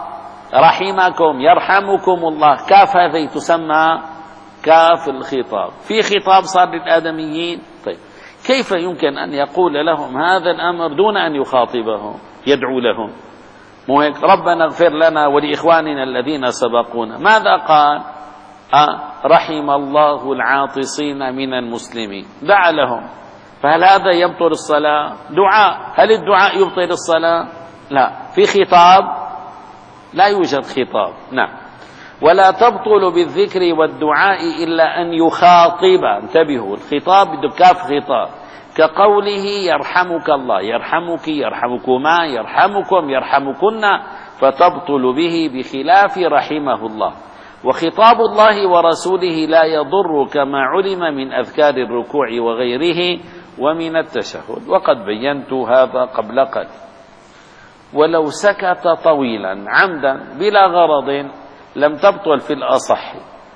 رحمكم يرحمكم الله، كاف هذه تسمى كاف الخطاب، في خطاب صار للآدميين. طيب كيف يمكن أن يقول لهم هذا الأمر دون أن يخاطبهم يدعو لهم؟ مو هيك ربنا اغفر لنا ولإخواننا الذين سبقونا؟ ماذا قال؟ أه رحم الله العاطسين من المسلمين، دعا لهم. فهل هذا يبطل الصلاة؟ دعاء. هل الدعاء يبطل الصلاة؟ لا. في خطاب؟ لا يوجد خطاب. نعم. ولا تبطل بالذكر والدعاء إلا أن يخاطب. انتبهوا، الخطاب بده كاف خطاب، كقوله يرحمك الله، يرحمك، يرحمكما، يرحمكم، يرحمكن، فتبطل به بخلاف رحمه الله. وخطاب الله ورسوله لا يضر كما علم من أذكار الركوع وغيره ومن التشهد، وقد بينت هذا قبل قليل. ولو سكت طويلا عمدا بلا غرض لم تبطل في الأصح،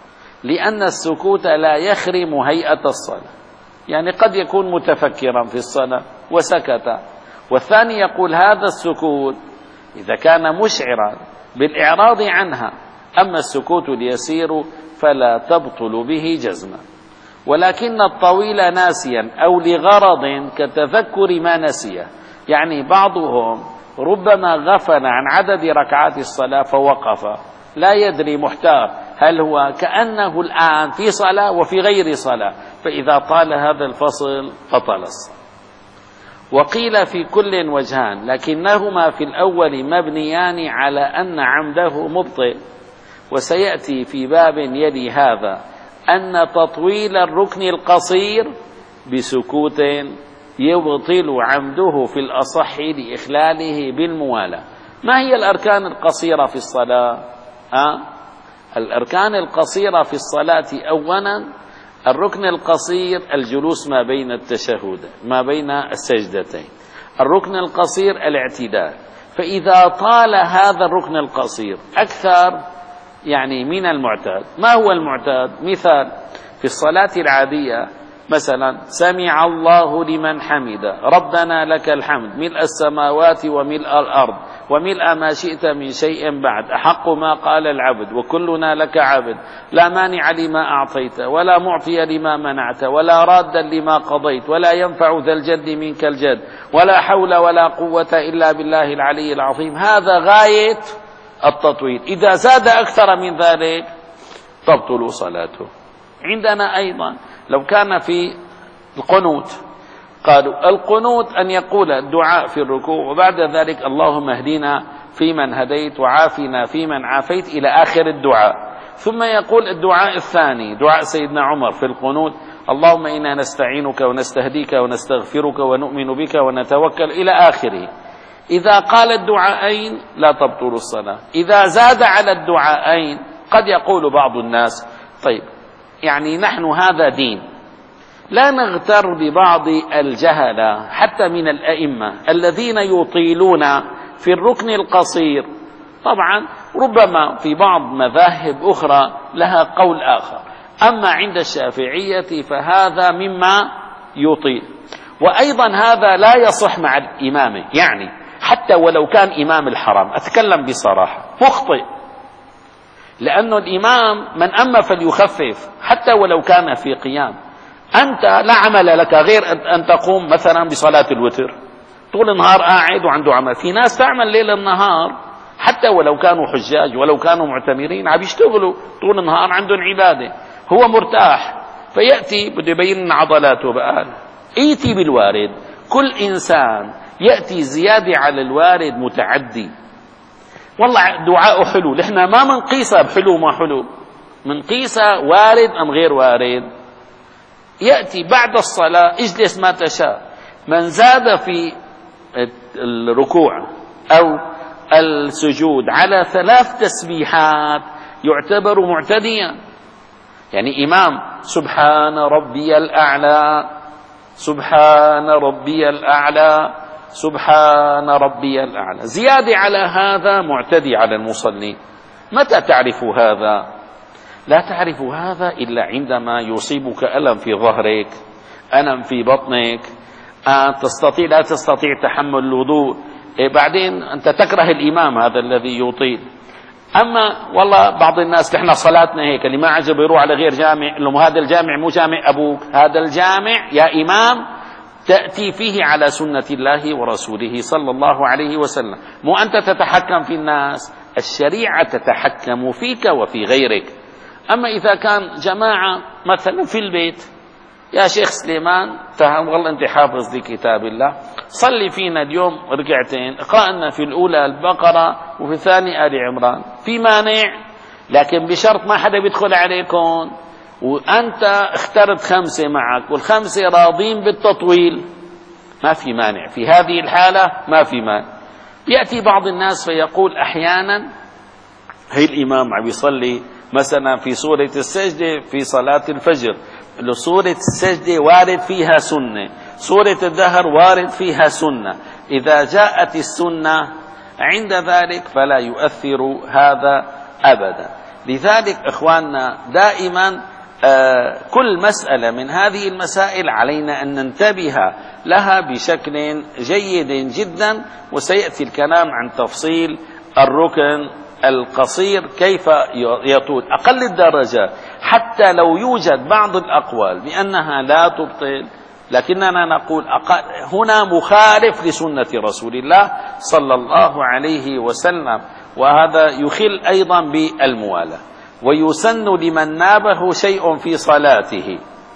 لأن السكوت لا يخرم هيئة الصلاة. يعني قد يكون متفكرا في الصلاة وسكت، والثاني يقول هذا السكوت إذا كان مشعرا بالإعراض عنها، أما السكوت اليسير فلا تبطل به جزما. ولكن الطويل ناسيا أو لغرض كتذكر ما نسيه، يعني بعضهم ربما غفل عن عدد ركعات الصلاة فوقف لا يدري، محتار هل هو كأنه الآن في صلاة وفي غير صلاة، فإذا طال هذا الفصل بطل الصلاة. وقيل في كل وجهان، لكنهما في الأول مبنيان على أن عمده مبطئ. وسيأتي في باب يلي هذا أن تطويل الركن القصير بسكوت يبطل عمده في الأصح لإخلاله بالموالاة. ما هي الأركان القصيرة في الصلاة؟ أه؟ الأركان القصيرة في الصلاة أولا الركن القصير الجلوس ما بين التشهد ما بين السجدتين، الركن القصير الاعتدال. فإذا طال هذا الركن القصير أكثر يعني من المعتاد، ما هو المعتاد؟ مثال في الصلاة العادية مثلا سمع الله لمن حمد، ربنا لك الحمد، ملء السماوات وملء الأرض وملء ما شئت من شيء بعد، أحق ما قال العبد وكلنا لك عبد، لا مانع لما أعطيت ولا معطي لما منعت ولا رادا لما قضيت ولا ينفع ذا الجد منك الجد ولا حول ولا قوة إلا بالله العلي العظيم. هذا غاية التطويل. إذا زاد أكثر من ذلك تبطل صلاته. عندنا أيضا لو كان في القنوت، قالوا القنوت أن يقول الدعاء في الركوع وبعد ذلك اللهم اهدنا فيمن هديت وعافنا فيمن عافيت إلى آخر الدعاء، ثم يقول الدعاء الثاني دعاء سيدنا عمر في القنوت اللهم إنا نستعينك ونستهديك ونستغفرك ونؤمن بك ونتوكل إلى آخره. إذا قال الدعاءين لا تبطل الصلاة. إذا زاد على الدعاءين قد يقول بعض الناس طيب يعني نحن هذا دين، لا نغتر ببعض الجهلة حتى من الأئمة الذين يطيلون في الركن القصير. طبعا ربما في بعض مذاهب أخرى لها قول آخر. أما عند الشافعية فهذا مما يطيل. وأيضا هذا لا يصح مع الإمامة، يعني حتى ولو كان إمام الحرم، أتكلم بصراحة، مخطئ، لأن الإمام من أما فليخفف حتى ولو كان في قيام. أنت لا عمل لك غير أن تقوم مثلا بصلاة الوتر، طول النهار قاعد وعنده عمل. في ناس تعمل ليل النهار حتى ولو كانوا حجاج ولو كانوا معتمرين، عم يشتغلوا طول النهار عندهم عبادة، هو مرتاح، فيأتي بده يبين عضلاته بقى. ايتي بالوارد، كل إنسان يأتي زيادة على الوارد متعدي. والله دعاء حلو، نحن ما منقيسها بحلو ما حلو، منقيسها وارد أم غير وارد. يأتي بعد الصلاة اجلس ما تشاء. من زاد في الركوع أو السجود على ثلاث تسبيحات يعتبر معتديا. يعني إمام سبحان ربي الأعلى، سبحان ربي الأعلى، سبحان ربي الأعلى، زيادة على هذا معتدي على المصلي. متى تعرف هذا؟ لا تعرف هذا إلا عندما يصيبك ألم في ظهرك، ألم في بطنك، أن تستطيع لا تستطيع تحمل الوضوء، إيه بعدين أنت تكره الإمام هذا الذي يطيل. أما والله بعض الناس نحن صلاتنا هيك، اللي ما عجب يروح على غير جامع، لهم هذا الجامع مو جامع أبوك، هذا الجامع يا إمام تأتي فيه على سنة الله ورسوله صلى الله عليه وسلم، مو أنت تتحكم في الناس، الشريعة تتحكم فيك وفي غيرك. أما إذا كان جماعة مثلا في البيت، يا شيخ سليمان فهم والله أنت حافظ لكتاب الله، صلي فينا اليوم ركعتين، اقرأ لنا في الأولى البقرة وفي الثاني آل عمران، في مانع؟ لكن بشرط ما حدا بيدخل عليكم، وأنت اخترت خمسة معك والخمسة راضين بالتطويل، ما في مانع. في هذه الحالة ما في مانع. يأتي بعض الناس فيقول أحيانا هي الإمام عم يصلي مثلا في سورة السجدة في صلاة الفجر، سورة السجدة وارد فيها سنة، سورة الدهر وارد فيها سنة، إذا جاءت السنة عند ذلك فلا يؤثر هذا أبدا. لذلك إخواننا دائما آه كل مسألة من هذه المسائل علينا أن ننتبه لها بشكل جيد جدا، وسيأتي الكلام عن تفصيل الركن القصير كيف يطول أقل الدرجات، حتى لو يوجد بعض الأقوال بأنها لا تبطل، لكننا نقول أقل هنا مخالف لسنة رسول الله صلى الله عليه وسلم، وهذا يخل أيضا بالموالاة. ويسن لمن نابه شيء في صلاته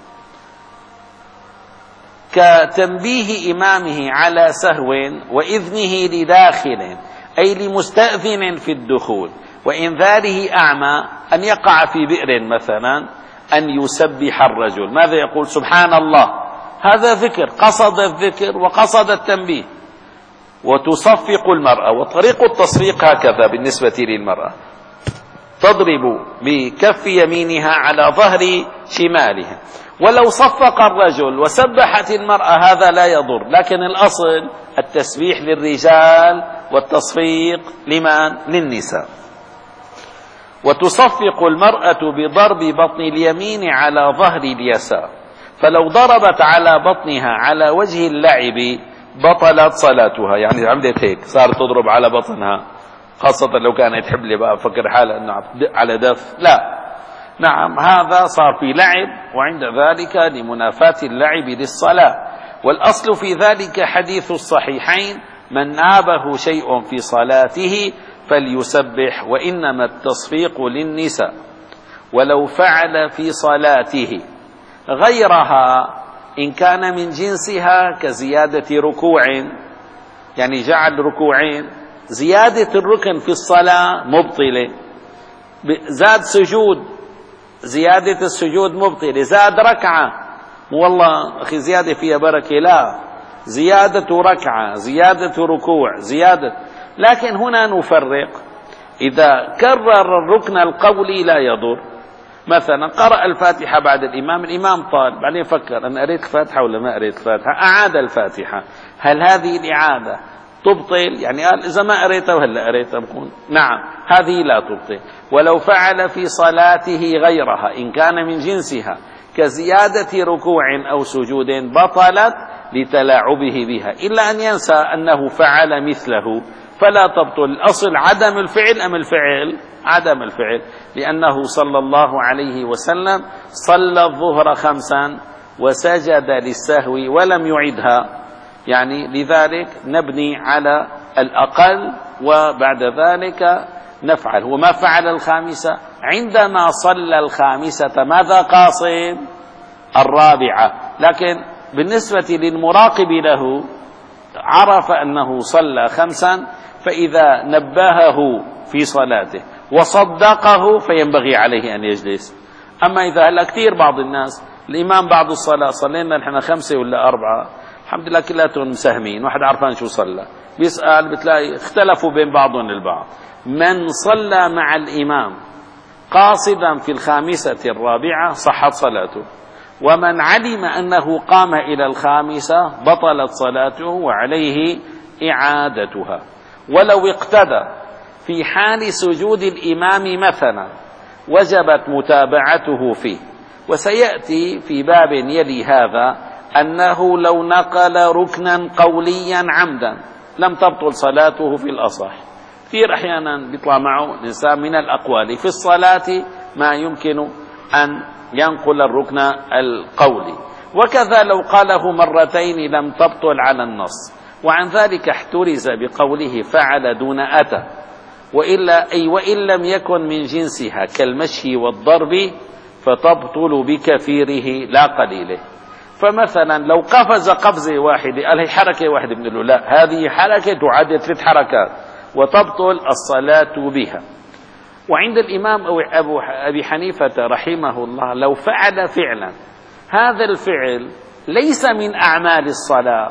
كتنبيه إمامه على سهو وإذنه لداخل، أي لمستأذن في الدخول، وإنذاره أعمى أن يقع في بئر مثلا، أن يسبح الرجل، ماذا يقول؟ سبحان الله، هذا ذكر، قصد الذكر وقصد التنبيه. وتصفق المرأة، وطريق التصفيق هكذا بالنسبة للمرأة، تضرب بكف يمينها على ظهر شمالها، ولو صفق الرجل وسبحت المرأة هذا لا يضر، لكن الأصل التسبيح للرجال والتصفيق لمن؟ للنساء. وتصفق المرأة بضرب بطن اليمين على ظهر اليسار، فلو ضربت على بطنها على وجه اللعب بطلت صلاتها، يعني عملت هيك صارت تضرب على بطنها، خاصة لو كانت حبلة بقى فكر حالها أنه على دف، لا، نعم هذا صار في لعب، وعند ذلك لمنافاة اللعب للصلاة. والأصل في ذلك حديث الصحيحين: من نابه شيء في صلاته فليسبح، وإنما التصفيق للنساء. ولو فعل في صلاته غيرها إن كان من جنسها كزيادة ركوع، يعني جعل ركوعين، زيادة الركن في الصلاة مبطلة، زاد سجود، زيادة السجود مبطلة، زاد ركعة، والله أخي زيادة فيها بركة، لا، زيادة ركعة، زيادة ركوع، زيادة. لكن هنا نفرق، إذا كرر الركن القولي لا يضر، مثلا قرأ الفاتحة بعد الإمام، الإمام طال، بعدين فكر أنا قريت الفاتحة ولا ما قريت الفاتحة، أعاد الفاتحة، هل هذه الإعادة تبطل، يعني قال إذا ما قريتها وهلا قريتها بكون نعم هذه لا تبطل. ولو فعل في صلاته غيرها إن كان من جنسها كزيادة ركوع أو سجود بطلت لتلاعبه بها، إلا أن ينسى أنه فعل مثله فلا تبطل. الأصل عدم الفعل أم الفعل؟ عدم الفعل، لأنه صلى الله عليه وسلم صلى الظهر خمسا وسجد للسهو ولم يعدها، يعني لذلك نبني على الأقل وبعد ذلك نفعل. وما فعل الخامسة عندما صلى الخامسة ماذا قاصد؟ الرابعة، لكن بالنسبة للمراقب له عرف أنه صلى خمسا، فإذا نبهه في صلاته وصدقه فينبغي عليه أن يجلس. أما إذا هلا كثير بعض الناس الإمام بعد الصلاة صلينا نحن خمسة ولا أربعة الحمد لله كلاتهم مساهمين، واحد عرفان شو صلى، بيسأل بتلاقي اختلفوا بين بعضهم البعض. من صلى مع الإمام قاصدا في الخامسة الرابعة صحت صلاته، ومن علم أنه قام إلى الخامسة بطلت صلاته وعليه إعادتها. ولو اقتدى في حال سجود الإمام مثلا وجبت متابعته فيه. وسيأتي في باب يلي هذا أنه لو نقل ركنا قوليا عمدا لم تبطل صلاته في الأصح. كثير أحيانا بيطلع معه الإنسان من الأقوال في الصلاة ما يمكن أن ينقل الركن القولي، وكذا لو قاله مرتين لم تبطل على النص. وعن ذلك احترز بقوله فعل دون أتى، وإلا أي وإن لم يكن من جنسها كالمشي والضرب فتبطل بكثيره لا قليله. فمثلا لو قفز قفزة واحدة قال هي حركة واحدة، بنقول له لا، هذه حركة تعد ثلاث حركات وتبطل الصلاة بها. وعند الإمام أبو أبي حنيفة رحمه الله لو فعل فعلا هذا الفعل ليس من أعمال الصلاة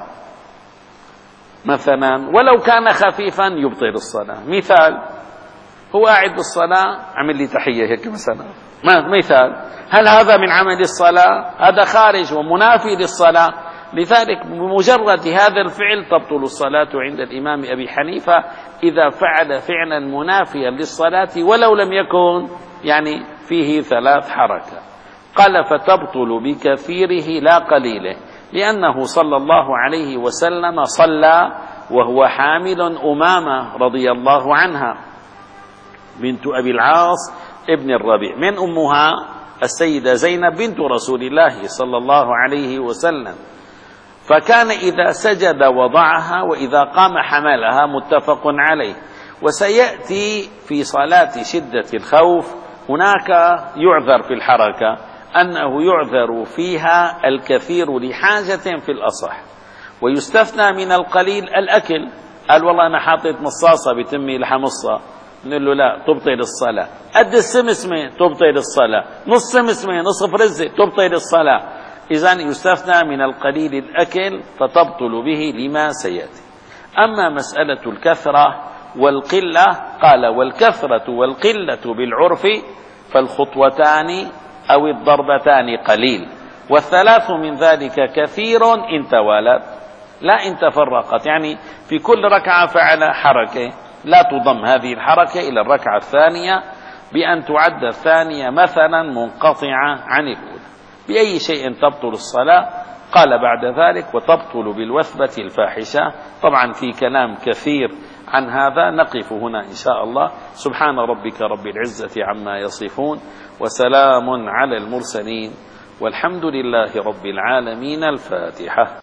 مثلا ولو كان خفيفا يبطل الصلاة. مثال، هو قاعد بالصلاة عمل لي تحية هيك مثلا، مثال، هل هذا من عمل الصلاة؟ هذا خارج ومنافي للصلاة. لذلك بمجرد هذا الفعل تبطل الصلاة عند الإمام أبي حنيفة إذا فعل فعلا منافيا للصلاة ولو لم يكن يعني فيه ثلاث حركات. قال فتبطل بكثيره لا قليله، لأنه صلى الله عليه وسلم صلى وهو حامل أمامة رضي الله عنها بنت أبي العاص ابن الربيع، من أمها السيدة زينب بنت رسول الله صلى الله عليه وسلم، فكان إذا سجد وضعها وإذا قام حملها، متفق عليه. وسيأتي في صلاة شدة الخوف هناك يعذر في الحركة، أنه يعذر فيها الكثير لحاجة في الأصح، ويستثنى من القليل الأكل. قال والله أنا حاطط مصاصة بتمي لحمصة، نقول له لا تبطل الصلاة. قد السمسمة تبطل الصلاة، نص سمسمة نصف رزة تبطل الصلاة. إذن يستثنى من القليل الأكل فتبطل به لما سيأتي. أما مسألة الكثرة والقلة قال والكثرة والقلة بالعرف فالخطوتان أو الضربتان قليل، والثلاث من ذلك كثير إن توالت لا إن تفرقت، يعني في كل ركعة فعل حركة لا تضم هذه الحركة إلى الركعة الثانية بأن تعد الثانية مثلا منقطعة عن الأولى. بأي شيء تبطل الصلاة؟ قال بعد ذلك وتبطل بالوثبة الفاحشة. طبعا في كلام كثير عن هذا، نقف هنا إن شاء الله. سبحان ربك رب العزة عما يصفون وسلام على المرسلين والحمد لله رب العالمين. الفاتحة.